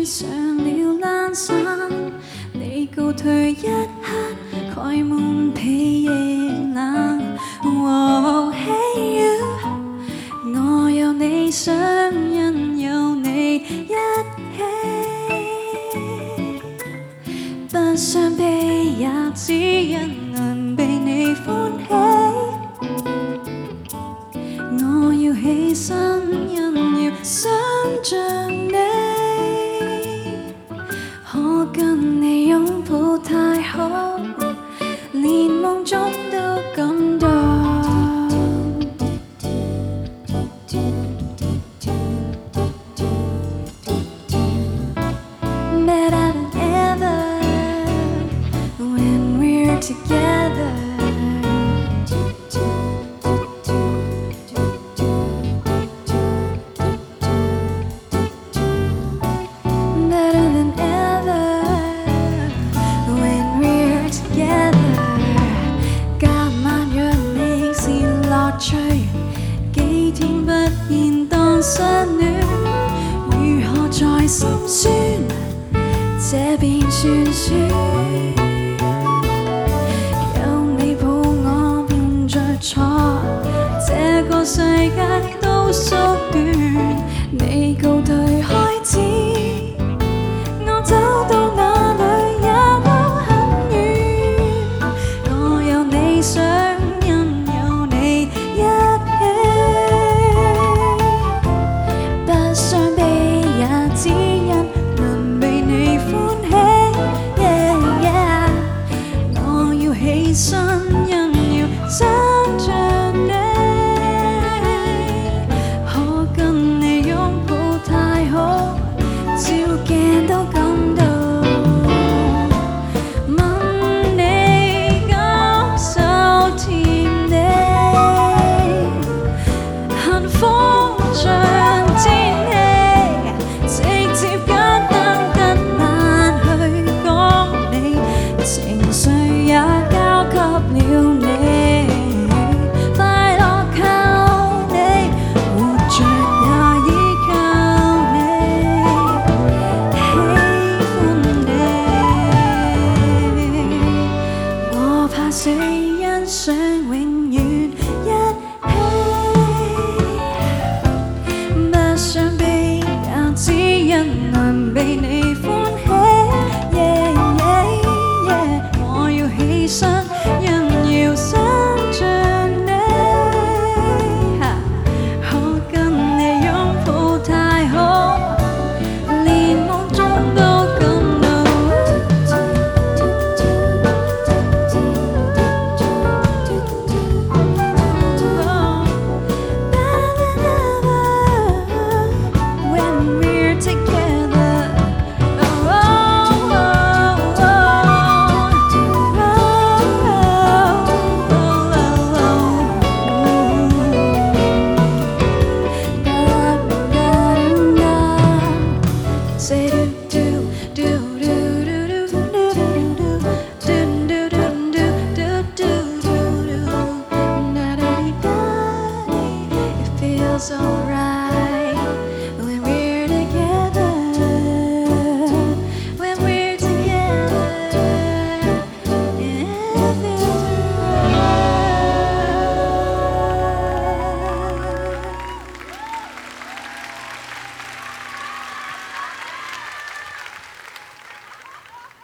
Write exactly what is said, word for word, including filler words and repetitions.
上了冷衫，你告退一刻，蓋滿被亦冷。哦，Hey you，我有你想，因有你一起，不想悲也只因能被你歡喜。我要起身，因要想像你，可跟你擁抱太好，連夢中都感到 better than ever when we're together. Better than ever when we're together. 今晚約你是樂趣，幾天不見當失戀，如何在心酸，這便算輸。有你抱我伴着坐，這個世界都縮短，你告退開始。我走到哪裏也都很遠，我有你想，因有你一起，不想悲也只因能被你歡喜。Yeah, yeah， 我要起身，因要想像你，可跟你擁抱太好，照鏡都感到吻你感受甜地，幸福像天氣，直接簡單得難去講你，情緒也交給了你，快樂靠你，活着也依靠你，喜歡你，我怕死欣賞永遠一起，不想悲也只因能被你